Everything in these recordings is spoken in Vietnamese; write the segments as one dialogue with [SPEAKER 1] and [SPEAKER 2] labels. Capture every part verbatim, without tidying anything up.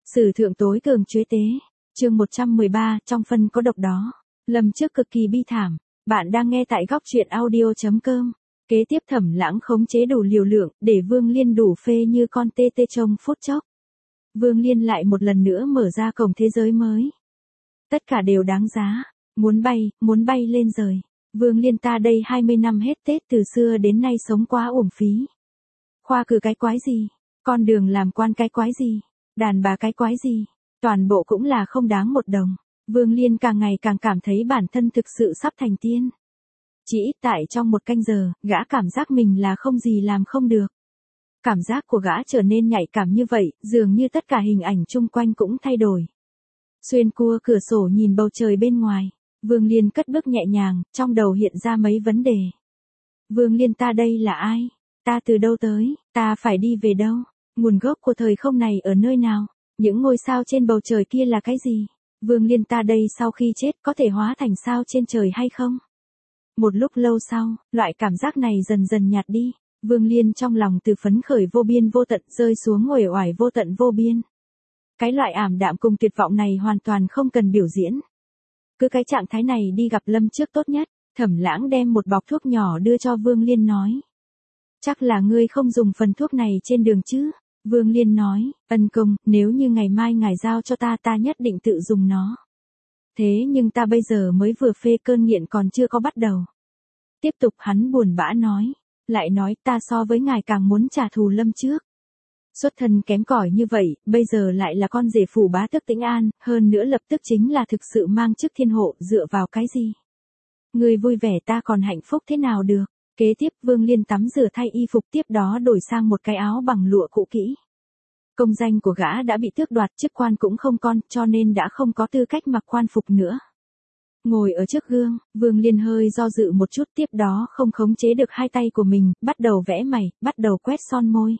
[SPEAKER 1] Sử thượng tối cường chuế tế. Chương một trăm mười ba, trong phân có độc đó. Lâm Trước cực kỳ bi thảm. Bạn đang nghe tại góc truyện audio chấm com. Kế tiếp Thẩm Lãng khống chế đủ liều lượng, để Vương Liên đủ phê như con tê tê trong phút chốc. Vương Liên lại một lần nữa mở ra cổng thế giới mới. Tất cả đều đáng giá. Muốn bay, muốn bay lên rời. Vương Liên ta đây hai mươi năm hết Tết từ xưa đến nay sống quá uổng phí. Khoa cử cái quái gì? Con đường làm quan cái quái gì? Đàn bà cái quái gì? Toàn bộ cũng là không đáng một đồng. Vương Liên càng ngày càng cảm thấy bản thân thực sự sắp thành tiên. Chỉ ít tại trong một canh giờ, gã cảm giác mình là không gì làm không được. Cảm giác của gã trở nên nhạy cảm như vậy, dường như tất cả hình ảnh chung quanh cũng thay đổi. Xuyên qua cửa sổ nhìn bầu trời bên ngoài, Vương Liên cất bước nhẹ nhàng, trong đầu hiện ra mấy vấn đề. Vương Liên ta đây là ai? Ta từ đâu tới? Ta phải đi về đâu? Nguồn gốc của thời không này ở nơi nào? Những ngôi sao trên bầu trời kia là cái gì? Vương Liên ta đây sau khi chết có thể hóa thành sao trên trời hay không? Một lúc lâu sau, loại cảm giác này dần dần nhạt đi. Vương Liên trong lòng từ phấn khởi vô biên vô tận rơi xuống uể oải vô tận vô biên. Cái loại ảm đạm cùng tuyệt vọng này hoàn toàn không cần biểu diễn. Cứ cái trạng thái này đi gặp Lâm Trước tốt nhất. Thẩm Lãng đem một bọc thuốc nhỏ đưa cho Vương Liên nói. Chắc là ngươi không dùng phần thuốc này trên đường chứ? Vương Liên nói, ân công, nếu như ngày mai ngài giao cho ta ta nhất định tự dùng nó. Thế nhưng ta bây giờ mới vừa phê cơn nghiện còn chưa có bắt đầu. Tiếp tục hắn buồn bã nói, lại nói ta so với ngài càng muốn trả thù Lâm Trước. Xuất thân kém cỏi như vậy, bây giờ lại là con rể phủ bá tước Tĩnh An, hơn nữa lập tức chính là thực sự mang chức thiên hộ, dựa vào cái gì? Ngươi vui vẻ ta còn hạnh phúc thế nào được? Kế tiếp Vương Liên tắm rửa thay y phục tiếp đó đổi sang một cái áo bằng lụa cũ kỹ. Công danh của gã đã bị tước đoạt, chức quan cũng không còn, cho nên đã không có tư cách mặc quan phục nữa. Ngồi ở trước gương, Vương Liên hơi do dự một chút tiếp đó không khống chế được hai tay của mình, bắt đầu vẽ mày, bắt đầu quét son môi.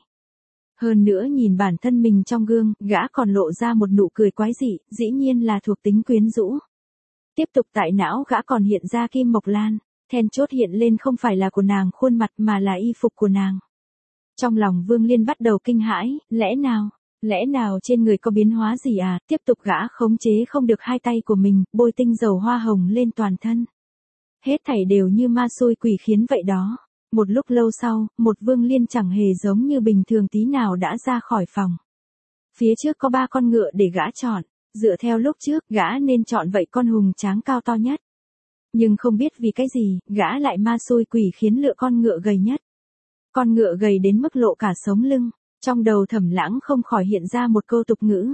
[SPEAKER 1] Hơn nữa nhìn bản thân mình trong gương, gã còn lộ ra một nụ cười quái dị, dĩ nhiên là thuộc tính quyến rũ. Tiếp tục tại não gã còn hiện ra Kim Mộc Lan. Then chốt hiện lên không phải là của nàng khuôn mặt mà là y phục của nàng. Trong lòng Vương Liên bắt đầu kinh hãi, lẽ nào, lẽ nào trên người có biến hóa gì à? Tiếp tục gã khống chế không được hai tay của mình, bôi tinh dầu hoa hồng lên toàn thân. Hết thảy đều như ma xui quỷ khiến vậy đó. Một lúc lâu sau, một Vương Liên chẳng hề giống như bình thường tí nào đã ra khỏi phòng. Phía trước có ba con ngựa để gã chọn, dựa theo lúc trước gã nên chọn vậy con hùng tráng cao to nhất. Nhưng không biết vì cái gì, gã lại ma xui quỷ khiến lựa con ngựa gầy nhất. Con ngựa gầy đến mức lộ cả sống lưng, trong đầu Thẩm Lãng không khỏi hiện ra một câu tục ngữ.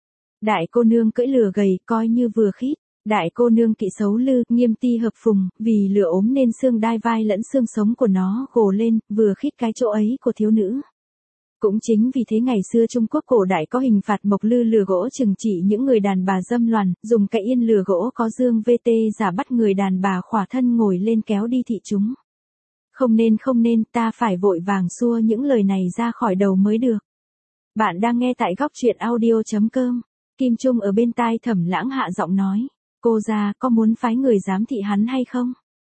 [SPEAKER 1] Đại cô nương cưỡi lừa gầy, coi như vừa khít. Đại cô nương kỵ xấu lư, nghiêm ti hợp phùng, vì lừa ốm nên xương đai vai lẫn xương sống của nó gồ lên, vừa khít cái chỗ ấy của thiếu nữ. Cũng chính vì thế ngày xưa Trung Quốc cổ đại có hình phạt mộc lư lừa gỗ trừng trị những người đàn bà dâm loàn, dùng cái yên lừa gỗ có dương vê tê giả bắt người đàn bà khỏa thân ngồi lên kéo đi thị chúng. Không nên không nên, ta phải vội vàng xua những lời này ra khỏi đầu mới được. Bạn đang nghe tại góc truyện audio chấm com. Kim Trung ở bên tai Thẩm Lãng hạ giọng nói, cô ra có muốn phái người giám thị hắn hay không?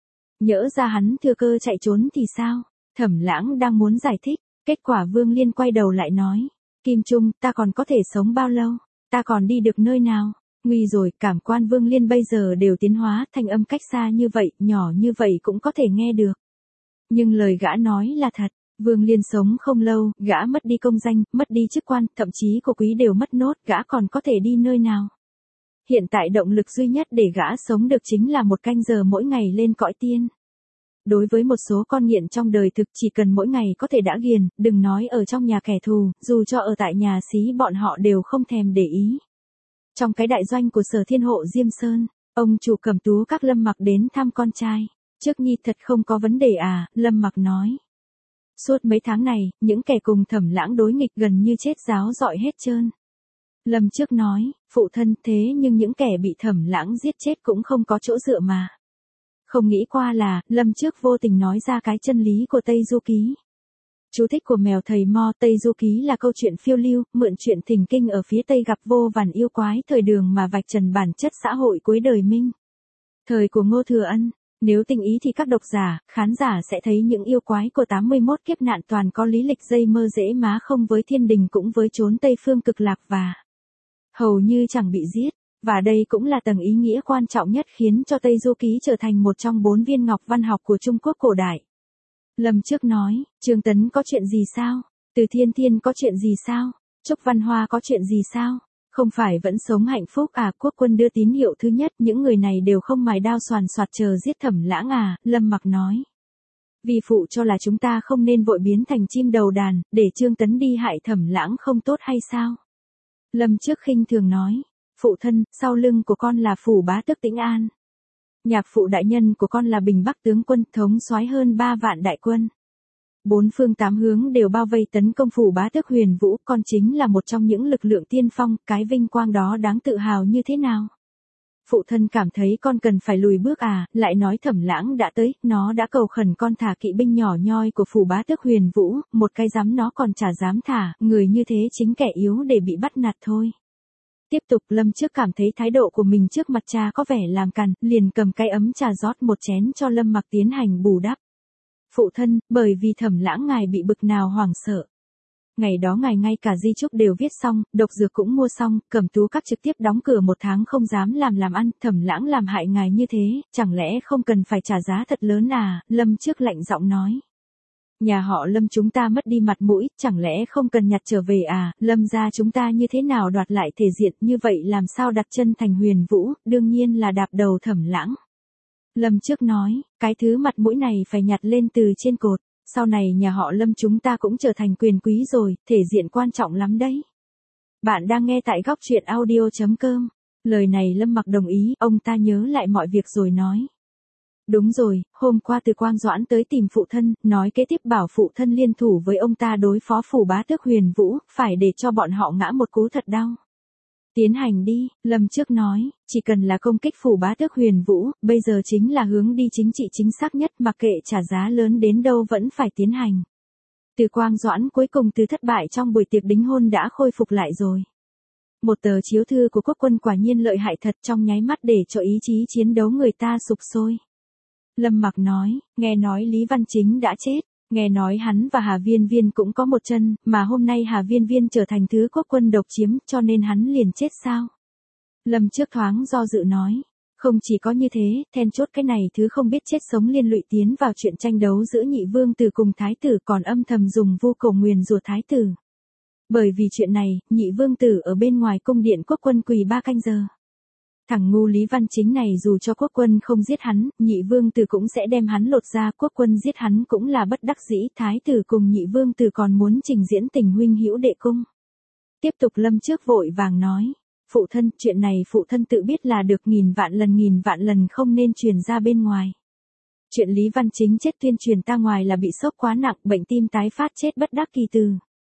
[SPEAKER 1] Nhỡ ra hắn thừa cơ chạy trốn thì sao? Thẩm Lãng đang muốn giải thích. Kết quả Vương Liên quay đầu lại nói, Kim Trung, ta còn có thể sống bao lâu? Ta còn đi được nơi nào? Nguy rồi, cảm quan Vương Liên bây giờ đều tiến hóa, thành âm cách xa như vậy, nhỏ như vậy cũng có thể nghe được. Nhưng lời gã nói là thật, Vương Liên sống không lâu, gã mất đi công danh, mất đi chức quan, thậm chí của quý đều mất nốt, gã còn có thể đi nơi nào? Hiện tại động lực duy nhất để gã sống được chính là một canh giờ mỗi ngày lên cõi tiên. Đối với một số con nghiện trong đời thực chỉ cần mỗi ngày có thể đã ghiền, đừng nói ở trong nhà kẻ thù, dù cho ở tại nhà xí bọn họ đều không thèm để ý. Trong cái đại doanh của Sở Thiên Hộ Diêm Sơn, ông chủ Cẩm Tú các Lâm Mặc đến thăm con trai. Trước nhi thật không có vấn đề à, Lâm Mặc nói. Suốt mấy tháng này, những kẻ cùng Thẩm Lãng đối nghịch gần như chết ráo rọi hết trơn. Lâm Trước nói, phụ thân thế nhưng những kẻ bị Thẩm Lãng giết chết cũng không có chỗ dựa mà. Không nghĩ qua là, Lâm Trước vô tình nói ra cái chân lý của Tây Du Ký. Chú thích của mèo thầy Mo. Tây Du Ký là câu chuyện phiêu lưu, mượn chuyện thỉnh kinh ở phía Tây gặp vô vàn yêu quái thời Đường mà vạch trần bản chất xã hội cuối đời Minh. Thời của Ngô Thừa Ân, nếu tinh ý thì các độc giả, khán giả sẽ thấy những yêu quái của tám mươi mốt kiếp nạn toàn có lý lịch dây mơ dễ má không với thiên đình cũng với chốn Tây Phương cực lạc và hầu như chẳng bị giết. Và đây cũng là tầng ý nghĩa quan trọng nhất khiến cho Tây Du Ký trở thành một trong bốn viên ngọc văn học của Trung Quốc cổ đại. Lâm Trước nói, Trương Tấn có chuyện gì sao? Từ Thiên Thiên có chuyện gì sao? Trúc Văn Hoa có chuyện gì sao? Không phải vẫn sống hạnh phúc à? Quốc quân đưa tín hiệu thứ nhất, những người này đều không mài đao xoàn xoạt chờ giết Thẩm Lãng à? Lâm Mặc nói. Vì phụ cho là chúng ta không nên vội biến thành chim đầu đàn, để Trương Tấn đi hại Thẩm Lãng không tốt hay sao? Lâm Trước khinh thường nói. Phụ thân, sau lưng của con là phủ bá tước Tĩnh An. Nhạc phụ đại nhân của con là Bình Bắc tướng quân, thống soái hơn ba vạn đại quân. Bốn phương tám hướng đều bao vây tấn công phủ bá tước Huyền Vũ, con chính là một trong những lực lượng tiên phong, cái vinh quang đó đáng tự hào như thế nào? Phụ thân cảm thấy con cần phải lùi bước à? Lại nói Thẩm Lãng đã tới, nó đã cầu khẩn con thả kỵ binh nhỏ nhoi của phủ bá tước Huyền Vũ, một cái dám nó còn chả dám thả, người như thế chính kẻ yếu để bị bắt nạt thôi. Tiếp tục, Lâm Trước cảm thấy thái độ của mình trước mặt cha có vẻ làm cằn, liền cầm cái ấm trà rót một chén cho Lâm Mặc tiến hành bù đắp. Phụ thân, bởi vì Thẩm Lãng ngài bị bực nào hoảng sợ. Ngày đó ngài ngay cả di chúc đều viết xong, độc dược cũng mua xong, Cẩm Tú Các trực tiếp đóng cửa một tháng không dám làm làm ăn, Thẩm Lãng làm hại ngài như thế, chẳng lẽ không cần phải trả giá thật lớn à? Lâm Trước lạnh giọng nói. Nhà họ Lâm chúng ta mất đi mặt mũi, chẳng lẽ không cần nhặt trở về à? Lâm gia chúng ta như thế nào đoạt lại thể diện, như vậy làm sao đặt chân thành Huyền Vũ? Đương nhiên là đạp đầu Thẩm Lãng. Lâm Trước nói, cái thứ mặt mũi này phải nhặt lên từ trên cột. Sau này nhà họ Lâm chúng ta cũng trở thành quyền quý rồi, thể diện quan trọng lắm đấy. Bạn đang nghe tại góc truyện audio chấm com. Lời này Lâm Mặc đồng ý, ông ta nhớ lại mọi việc rồi nói. Đúng rồi, hôm qua Từ Quang Doãn tới tìm phụ thân, nói kế tiếp bảo phụ thân liên thủ với ông ta đối phó phủ bá tước Huyền Vũ, phải để cho bọn họ ngã một cú thật đau. Tiến hành đi, Lâm Trước nói, chỉ cần là công kích phủ bá tước Huyền Vũ, bây giờ chính là hướng đi chính trị chính xác nhất, mặc kệ trả giá lớn đến đâu vẫn phải tiến hành. Từ Quang Doãn cuối cùng từ thất bại trong buổi tiệc đính hôn đã khôi phục lại rồi. Một tờ chiếu thư của quốc quân quả nhiên lợi hại thật, trong nháy mắt để cho ý chí chiến đấu người ta sục sôi. Lâm Mặc nói, nghe nói Lý Văn Chính đã chết, nghe nói hắn và Hà Viên Viên cũng có một chân, mà hôm nay Hà Viên Viên trở thành thứ quốc quân độc chiếm, cho nên hắn liền chết sao? Lâm Trước thoáng do dự nói, không chỉ có như thế, then chốt cái này thứ không biết chết sống liên lụy tiến vào chuyện tranh đấu giữa Nhị Vương Tử cùng Thái Tử, còn âm thầm dùng vu cổ nguyền rủa Thái Tử. Bởi vì chuyện này, Nhị Vương Tử ở bên ngoài cung điện quốc quân quỳ ba canh giờ. Thằng ngu Lý Văn Chính này dù cho quốc quân không giết hắn, Nhị Vương Tử cũng sẽ đem hắn lột ra, quốc quân giết hắn cũng là bất đắc dĩ, Thái Tử cùng Nhị Vương Tử còn muốn trình diễn tình huynh hữu đệ cung. Tiếp tục Lâm Trước vội vàng nói, phụ thân, chuyện này phụ thân tự biết là được, nghìn vạn lần nghìn vạn lần không nên truyền ra bên ngoài. Chuyện Lý Văn Chính chết tuyên truyền ta ngoài là bị sốc quá nặng, bệnh tim tái phát chết bất đắc kỳ từ.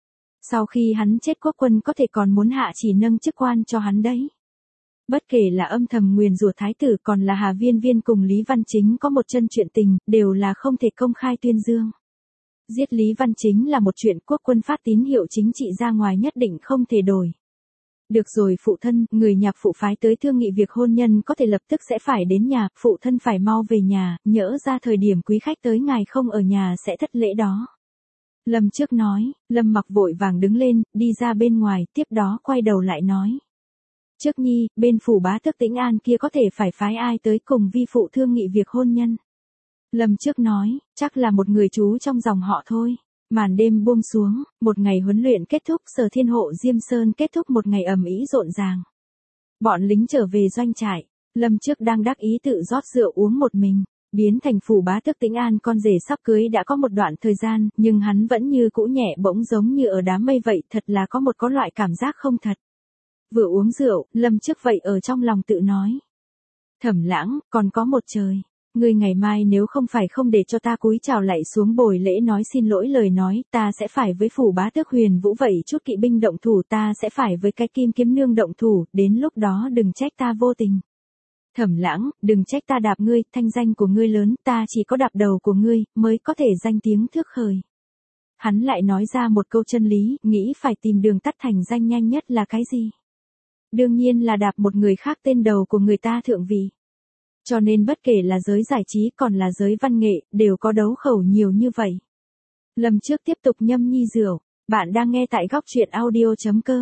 [SPEAKER 1] Sau khi hắn chết quốc quân có thể còn muốn hạ chỉ nâng chức quan cho hắn đấy. Bất kể là âm thầm nguyền rủa Thái Tử còn là Hà Viên Viên cùng Lý Văn Chính có một chân chuyện tình, đều là không thể công khai tuyên dương. Giết Lý Văn Chính là một chuyện, quốc quân phát tín hiệu chính trị ra ngoài nhất định không thể đổi. Được rồi phụ thân, người nhạc phụ phái tới thương nghị việc hôn nhân có thể lập tức sẽ phải đến nhà, phụ thân phải mau về nhà, nhỡ ra thời điểm quý khách tới ngài không ở nhà sẽ thất lễ đó. Lâm Trước nói, Lâm Mặc vội vàng đứng lên, đi ra bên ngoài, tiếp đó quay đầu lại nói. Trước nhi, bên phủ bá tước Tĩnh An kia có thể phải phái ai tới cùng vi phụ thương nghị việc hôn nhân. Lâm Trước nói, chắc là một người chú trong dòng họ thôi. Màn đêm buông xuống, một ngày huấn luyện kết thúc, Sở Thiên Hộ Diêm Sơn kết thúc một ngày ầm ĩ rộn ràng. Bọn lính trở về doanh trại, Lâm Trước đang đắc ý tự rót rượu uống một mình. Biến thành phủ bá tước Tĩnh An con rể sắp cưới đã có một đoạn thời gian, nhưng hắn vẫn như cũ nhẹ bỗng giống như ở đám mây vậy, thật là có một có loại cảm giác không thật. Vừa uống rượu, Lâm Trước vậy ở trong lòng tự nói. Thẩm Lãng, còn có một trời. Ngươi ngày mai nếu không phải không để cho ta cúi chào lạy xuống bồi lễ nói xin lỗi lời nói, ta sẽ phải với phủ bá tước Huyền Vũ vậy chút kỵ binh động thủ, ta sẽ phải với cái Kim Kiếm Nương động thủ, đến lúc đó đừng trách ta vô tình. Thẩm Lãng, đừng trách ta đạp ngươi, thanh danh của ngươi lớn, ta chỉ có đạp đầu của ngươi, mới có thể danh tiếng thước khởi. Hắn lại nói ra một câu chân lý, nghĩ phải tìm đường tắt thành danh nhanh nhất là cái gì? Đương nhiên là đạp một người khác tên đầu của người ta thượng vị. Cho nên bất kể là giới giải trí còn là giới văn nghệ, đều có đấu khẩu nhiều như vậy. Lâm Trước tiếp tục nhâm nhi rượu, bạn đang nghe tại góc truyện audio chấm com.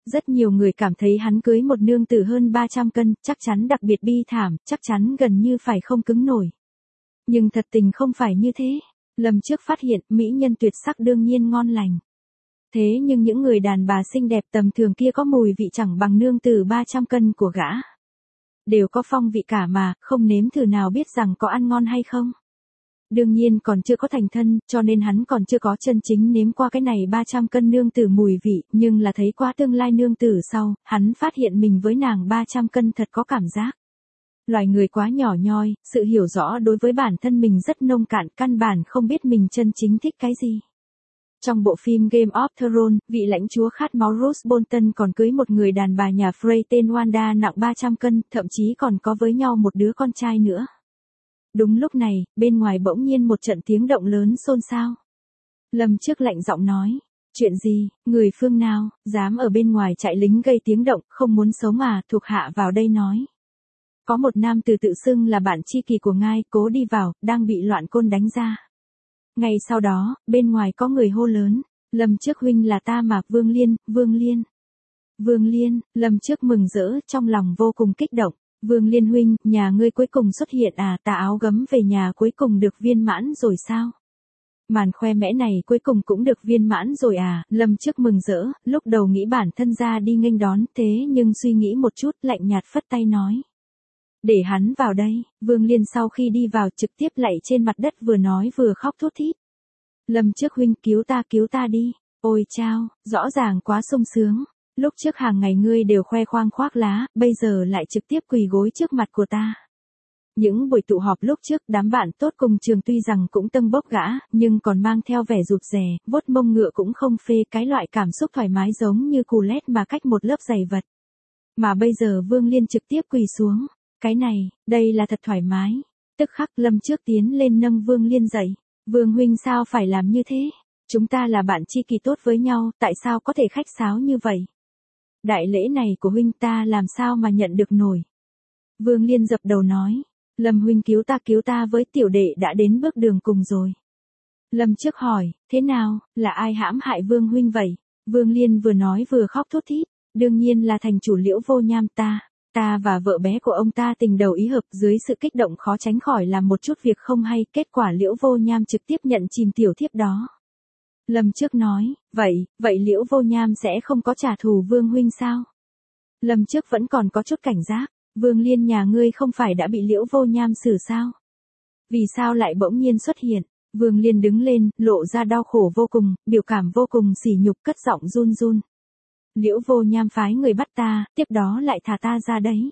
[SPEAKER 1] Rất nhiều người cảm thấy hắn cưới một nương tử hơn ba trăm cân, chắc chắn đặc biệt bi thảm, chắc chắn gần như phải không cứng nổi. Nhưng thật tình không phải như thế. Lâm trước phát hiện mỹ nhân tuyệt sắc đương nhiên ngon lành. Thế nhưng những người đàn bà xinh đẹp tầm thường kia có mùi vị chẳng bằng nương tử ba trăm cân của gã. Đều có phong vị cả mà, không nếm thử nào biết rằng có ăn ngon hay không. Đương nhiên còn chưa có thành thân, cho nên hắn còn chưa có chân chính nếm qua cái này ba trăm cân nương tử mùi vị, nhưng là thấy qua tương lai nương tử sau, hắn phát hiện mình với nàng ba trăm cân thật có cảm giác. Loài người quá nhỏ nhoi, sự hiểu rõ đối với bản thân mình rất nông cạn, căn bản không biết mình chân chính thích cái gì. Trong bộ phim Game of Thrones, vị lãnh chúa khát máu Roose Bolton còn cưới một người đàn bà nhà Frey tên Wanda nặng ba trăm cân, thậm chí còn có với nhau một đứa con trai nữa. Đúng lúc này, bên ngoài bỗng nhiên một trận tiếng động lớn xôn xao. Lâm trước lạnh giọng nói, chuyện gì, người phương nào, dám ở bên ngoài chạy lính gây tiếng động, không muốn sống à, thuộc hạ vào đây nói. Có một nam tử tự xưng là bạn tri kỷ của ngài, cố đi vào, đang bị loạn côn đánh ra. Ngay sau đó, bên ngoài có người hô lớn, Lâm trước huynh là ta mà, Vương Liên, Vương Liên. Vương Liên, Lâm trước mừng rỡ, trong lòng vô cùng kích động. Vương Liên huynh, nhà ngươi cuối cùng xuất hiện à, tà áo gấm về nhà cuối cùng được viên mãn rồi sao? Màn khoe mẽ này cuối cùng cũng được viên mãn rồi à, Lâm trước mừng rỡ, lúc đầu nghĩ bản thân ra đi nghênh đón, thế nhưng suy nghĩ một chút, lạnh nhạt phất tay nói. Để hắn vào đây, Vương Liên sau khi đi vào trực tiếp lạy trên mặt đất vừa nói vừa khóc thút thít. Lâm trước huynh cứu ta cứu ta đi, ôi chao, rõ ràng quá sung sướng. Lúc trước hàng ngày ngươi đều khoe khoang khoác lá, bây giờ lại trực tiếp quỳ gối trước mặt của ta. Những buổi tụ họp lúc trước đám bạn tốt cùng trường tuy rằng cũng tâng bốc gã, nhưng còn mang theo vẻ rụt rè, vuốt mông ngựa cũng không phê cái loại cảm xúc thoải mái giống như cù lét mà cách một lớp giày vật. Mà bây giờ Vương Liên trực tiếp quỳ xuống, cái này, đây là thật thoải mái. Tức khắc Lâm trước tiến lên nâng Vương Liên dậy. Vương huynh sao phải làm như thế? Chúng ta là bạn tri kỷ tốt với nhau, tại sao có thể khách sáo như vậy? Đại lễ này của huynh ta làm sao mà nhận được nổi? Vương Liên dập đầu nói, Lâm huynh cứu ta cứu ta với tiểu đệ đã đến bước đường cùng rồi. Lâm trước hỏi, thế nào, là ai hãm hại Vương huynh vậy? Vương Liên vừa nói vừa khóc thút thít, đương nhiên là thành chủ Liễu Vô Nham ta. Ta và vợ bé của ông ta tình đầu ý hợp, dưới sự kích động khó tránh khỏi làm một chút việc không hay, kết quả Liễu Vô Nham trực tiếp nhận chìm tiểu thiếp đó. Lâm trước nói, vậy, vậy Liễu Vô Nham sẽ không có trả thù Vương huynh sao? Lâm trước vẫn còn có chút cảnh giác, Vương Liên nhà ngươi không phải đã bị Liễu Vô Nham xử sao? Vì sao lại bỗng nhiên xuất hiện? Vương Liên đứng lên, lộ ra đau khổ vô cùng, biểu cảm vô cùng sỉ nhục, cất giọng run run. Liễu Vô Nham phái người bắt ta, tiếp đó lại thả ta ra đấy.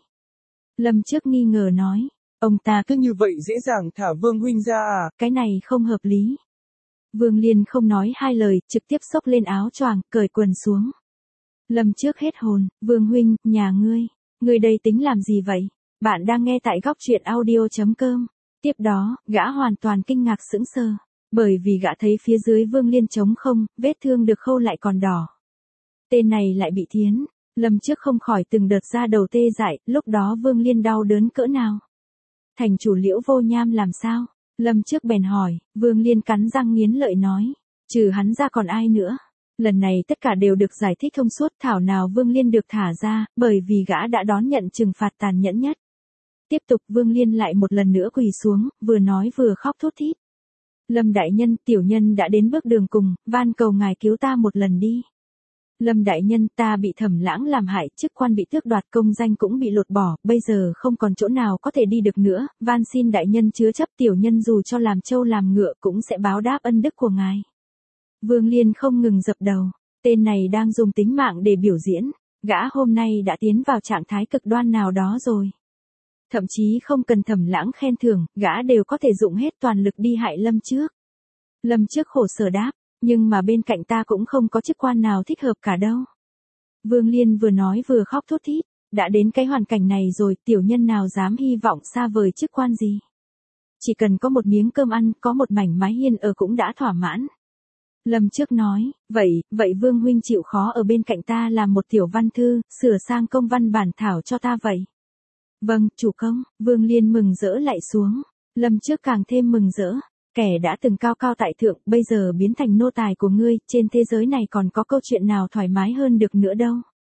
[SPEAKER 1] Lâm trước nghi ngờ nói, ông ta
[SPEAKER 2] cứ như vậy dễ dàng thả Vương huynh ra à?
[SPEAKER 1] Cái này không hợp lý. Vương Liên không nói hai lời, trực tiếp xốc lên áo choàng, cởi quần xuống. Lâm trước hết hồn, Vương huynh, nhà ngươi, ngươi đây tính làm gì vậy? Bạn đang nghe tại góc truyện audio chấm com. Tiếp đó, gã hoàn toàn kinh ngạc sững sờ, bởi vì gã thấy phía dưới Vương Liên trống không, vết thương được khâu lại còn đỏ. Tên này lại bị thiến, Lâm trước không khỏi từng đợt ra đầu tê dại, lúc đó Vương Liên đau đớn cỡ nào. Thành chủ Liễu Vô Nham làm sao? Lâm trước bèn hỏi, Vương Liên cắn răng nghiến lợi nói, trừ hắn ra còn ai nữa? Lần này tất cả đều được giải thích thông suốt, thảo nào Vương Liên được thả ra, bởi vì gã đã đón nhận trừng phạt tàn nhẫn nhất. Tiếp tục Vương Liên lại một lần nữa quỳ xuống, vừa nói vừa khóc thút thít. Lâm đại nhân, tiểu nhân đã đến bước đường cùng, van cầu ngài cứu ta một lần đi. Lâm đại nhân, ta bị Thẩm Lãng làm hại, chức quan bị tước đoạt, công danh cũng bị lột bỏ, bây giờ không còn chỗ nào có thể đi được nữa, van xin đại nhân chứa chấp, tiểu nhân dù cho làm trâu làm ngựa cũng sẽ báo đáp ân đức của ngài. Vương Liên không ngừng dập đầu, tên này đang dùng tính mạng để biểu diễn, gã hôm nay đã tiến vào trạng thái cực đoan nào đó rồi. Thậm chí không cần Thẩm Lãng khen thưởng, gã đều có thể dụng hết toàn lực đi hại Lâm trước. Lâm trước khổ sở đáp, nhưng mà bên cạnh ta cũng không có chức quan nào thích hợp cả đâu. Vương Liên vừa nói vừa khóc thút thít, đã đến cái hoàn cảnh này rồi, tiểu nhân nào dám hy vọng xa vời chức quan gì. Chỉ cần có một miếng cơm ăn, có một mảnh mái hiên ở cũng đã thỏa mãn. Lâm trước nói, vậy, vậy Vương huynh chịu khó ở bên cạnh ta làm một tiểu văn thư, sửa sang công văn bản thảo cho ta vậy. Vâng, chủ công, Vương Liên mừng rỡ lại xuống. Lâm trước càng thêm mừng rỡ. Kẻ đã từng cao cao tại thượng, bây giờ biến thành nô tài của ngươi, trên thế giới này còn có câu chuyện nào thoải mái hơn được nữa đâu.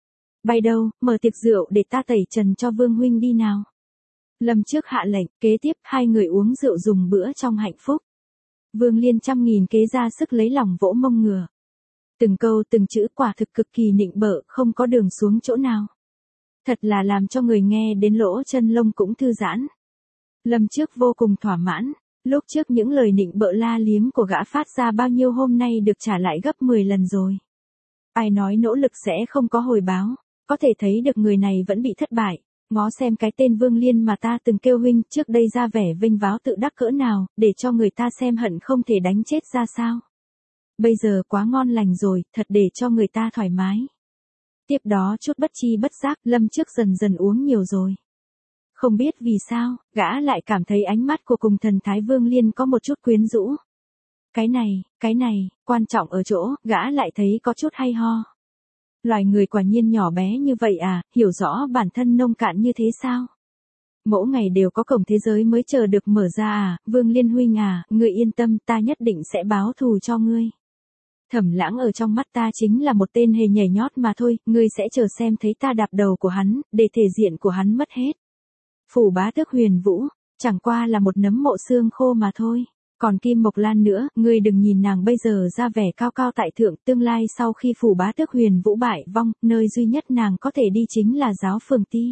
[SPEAKER 1] Bay đâu, mở tiệc rượu để ta tẩy trần cho Vương huynh đi nào. Lâm Trước hạ lệnh, kế tiếp hai người uống rượu dùng bữa trong hạnh phúc. Vương Liên trăm nghìn kế ra sức lấy lòng vỗ mông ngựa. Từng câu từng chữ quả thực cực kỳ nịnh bợ, không có đường xuống chỗ nào. Thật là làm cho người nghe đến lỗ chân lông cũng thư giãn. Lâm Trước vô cùng thỏa mãn, lúc trước những lời nịnh bợ la liếm của gã phát ra bao nhiêu hôm nay được trả lại gấp mười lần rồi. Ai nói nỗ lực sẽ không có hồi báo, có thể thấy được người này vẫn bị thất bại. Ngó xem cái tên Vương Liên mà ta từng kêu huynh trước đây ra vẻ vênh váo tự đắc cỡ nào, để cho người ta xem hận không thể đánh chết ra sao. Bây giờ quá ngon lành rồi, thật để cho người ta thoải mái. Tiếp đó chút bất chi bất giác, Lâm Trước dần dần uống nhiều rồi. Không biết vì sao, gã lại cảm thấy ánh mắt của cùng thần thái Vương Liên có một chút quyến rũ. Cái này, cái này, quan trọng ở chỗ, gã lại thấy có chút hay ho. Loài người quả nhiên nhỏ bé như vậy à, hiểu rõ bản thân nông cạn như thế sao? Mỗi ngày đều có cổng thế giới mới chờ được mở ra à, Vương Liên huynh à, ngươi yên tâm, ta nhất định sẽ báo thù cho ngươi. Thẩm Lãng ở trong mắt ta chính là một tên hề nhảy nhót mà thôi, ngươi sẽ chờ xem thấy ta đạp đầu của hắn, để thể diện của hắn mất hết. Phủ Bá Tước Huyền Vũ, chẳng qua là một nấm mộ xương khô mà thôi. Còn Kim Mộc Lan nữa, ngươi đừng nhìn nàng bây giờ ra vẻ cao cao tại thượng, tương lai sau khi Phủ Bá Tước Huyền Vũ bại vong, nơi duy nhất nàng có thể đi chính là giáo phường ti.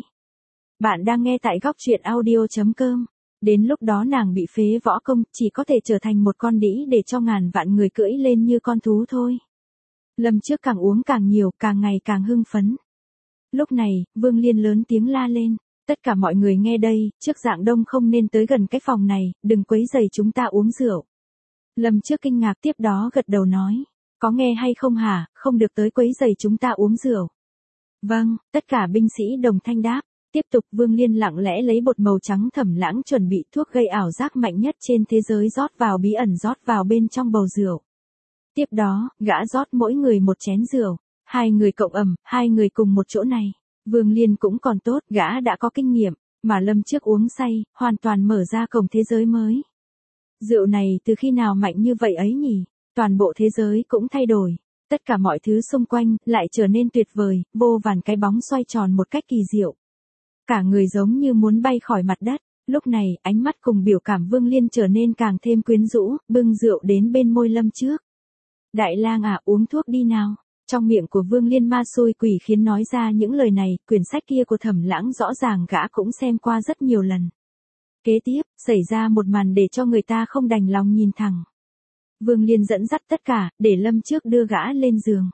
[SPEAKER 1] Bạn đang nghe tại góc truyện audio chấm com. Đến lúc đó nàng bị phế võ công, chỉ có thể trở thành một con đĩ để cho ngàn vạn người cưỡi lên như con thú thôi. Lâm Trước càng uống càng nhiều, càng ngày càng hưng phấn. Lúc này, Vương Liên lớn tiếng la lên. Tất cả mọi người nghe đây, trước dạng đông không nên tới gần cái phòng này, đừng quấy rầy chúng ta uống rượu. Lâm Trước kinh ngạc tiếp đó gật đầu nói. Có nghe hay không hả, không được tới quấy rầy chúng ta uống rượu. Vâng, tất cả binh sĩ đồng thanh đáp. Tiếp tục Vương Liên lặng lẽ lấy bột màu trắng Thẩm Lãng chuẩn bị thuốc gây ảo giác mạnh nhất trên thế giới rót vào bí ẩn rót vào bên trong bầu rượu. Tiếp đó, gã rót mỗi người một chén rượu, hai người cộng ẩm, hai người cùng một chỗ này. Vương Liên cũng còn tốt, gã đã có kinh nghiệm, mà Lâm Trước uống say, hoàn toàn mở ra cổng thế giới mới. Rượu này từ khi nào mạnh như vậy ấy nhỉ? Toàn bộ thế giới cũng thay đổi, tất cả mọi thứ xung quanh lại trở nên tuyệt vời, vô vàn cái bóng xoay tròn một cách kỳ diệu. Cả người giống như muốn bay khỏi mặt đất, lúc này ánh mắt cùng biểu cảm Vương Liên trở nên càng thêm quyến rũ, bưng rượu đến bên môi Lâm Trước. Đại lang à, uống thuốc đi nào. Trong miệng của Vương Liên ma xui quỷ khiến nói ra những lời này, quyển sách kia của Thẩm Lãng rõ ràng gã cũng xem qua rất nhiều lần. Kế tiếp, xảy ra một màn để cho người ta không đành lòng nhìn thẳng. Vương Liên dẫn dắt tất cả, để Lâm Trước đưa gã lên giường.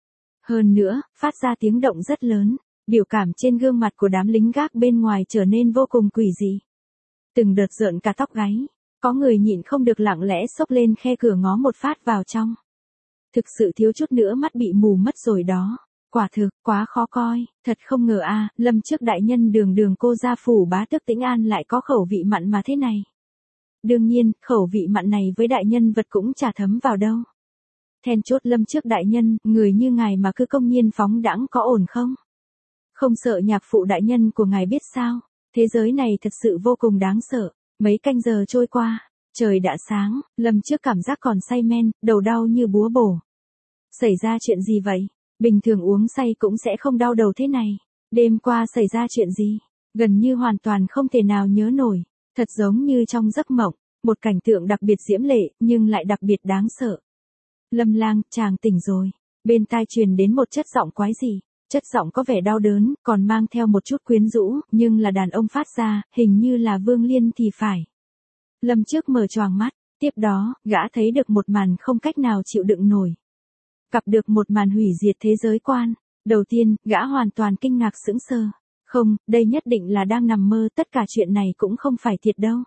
[SPEAKER 1] Hơn nữa, phát ra tiếng động rất lớn, biểu cảm trên gương mặt của đám lính gác bên ngoài trở nên vô cùng quỷ dị. Từng đợt rợn cả tóc gáy, có người nhịn không được lặng lẽ xốc lên khe cửa ngó một phát vào trong. Thực sự thiếu chút nữa mắt bị mù mất rồi đó. Quả thực, quá khó coi, thật không ngờ a, Lâm Trước đại nhân đường đường cô gia Phủ Bá Tước Tĩnh An lại có khẩu vị mặn mà thế này. Đương nhiên, khẩu vị mặn này với đại nhân vật cũng chả thấm vào đâu. Then chốt Lâm Trước đại nhân, người như ngài mà cứ công nhiên phóng đãng có ổn không? Không sợ nhạc phụ đại nhân của ngài biết sao? Thế giới này thật sự vô cùng đáng sợ. Mấy canh giờ trôi qua, trời đã sáng, Lâm Trước cảm giác còn say men, đầu đau như búa bổ. Xảy ra chuyện gì vậy? Bình thường uống say cũng sẽ không đau đầu thế này. Đêm qua xảy ra chuyện gì? Gần như hoàn toàn không thể nào nhớ nổi. Thật giống như trong giấc mộng, một cảnh tượng đặc biệt diễm lệ, nhưng lại đặc biệt đáng sợ. Lâm lang, chàng tỉnh rồi. Bên tai truyền đến một chất giọng quái dị. Chất giọng có vẻ đau đớn, còn mang theo một chút quyến rũ, nhưng là đàn ông phát ra, hình như là Vương Liên thì phải. Lâm Trước mở choàng mắt, tiếp đó, gã thấy được một màn không cách nào chịu đựng nổi. Gặp được một màn hủy diệt thế giới quan. Đầu tiên, gã hoàn toàn kinh ngạc sững sờ. Không, đây nhất định là đang nằm mơ, tất cả chuyện này cũng không phải thiệt đâu.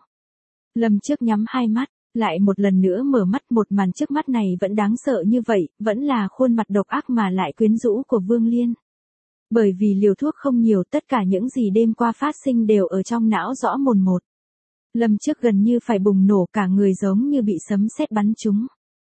[SPEAKER 1] Lâm Trước nhắm hai mắt, lại một lần nữa mở mắt, một màn trước mắt này vẫn đáng sợ như vậy, vẫn là khuôn mặt độc ác mà lại quyến rũ của Vương Liên. Bởi vì liều thuốc không nhiều, tất cả những gì đêm qua phát sinh đều ở trong não rõ mồn một. Lâm Trước gần như phải bùng nổ, cả người giống như bị sấm sét bắn trúng.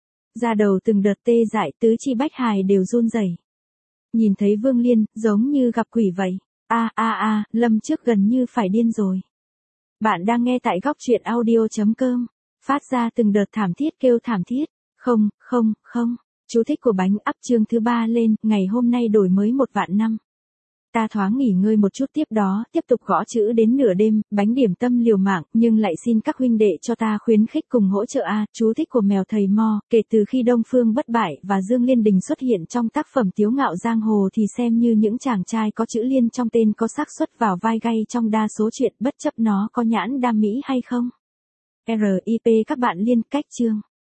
[SPEAKER 1] Da đầu từng đợt tê dại, tứ chi bách hài đều run rẩy. Nhìn thấy Vương Liên, giống như gặp quỷ vậy. A a a, Lâm Trước gần như phải điên rồi. Bạn đang nghe tại góc truyện audio chấm com. Phát ra từng đợt thảm thiết kêu thảm thiết. Không, không, không. Chú thích của bánh ắp chương thứ ba lên, ngày hôm nay đổi mới một vạn năm. Ta thoáng nghỉ ngơi một chút tiếp đó, tiếp tục gõ chữ đến nửa đêm, bánh điểm tâm liều mạng, nhưng lại xin các huynh đệ cho ta khuyến khích cùng hỗ trợ a, chú thích của mèo thầy Mo, kể từ khi Đông Phương Bất Bại và Dương Liên Đình xuất hiện trong tác phẩm Tiếu Ngạo Giang Hồ thì xem như những chàng trai có chữ Liên trong tên có xác suất vào vai gay trong đa số chuyện bất chấp nó có nhãn đam mỹ hay không. R I P các bạn liên cách chương.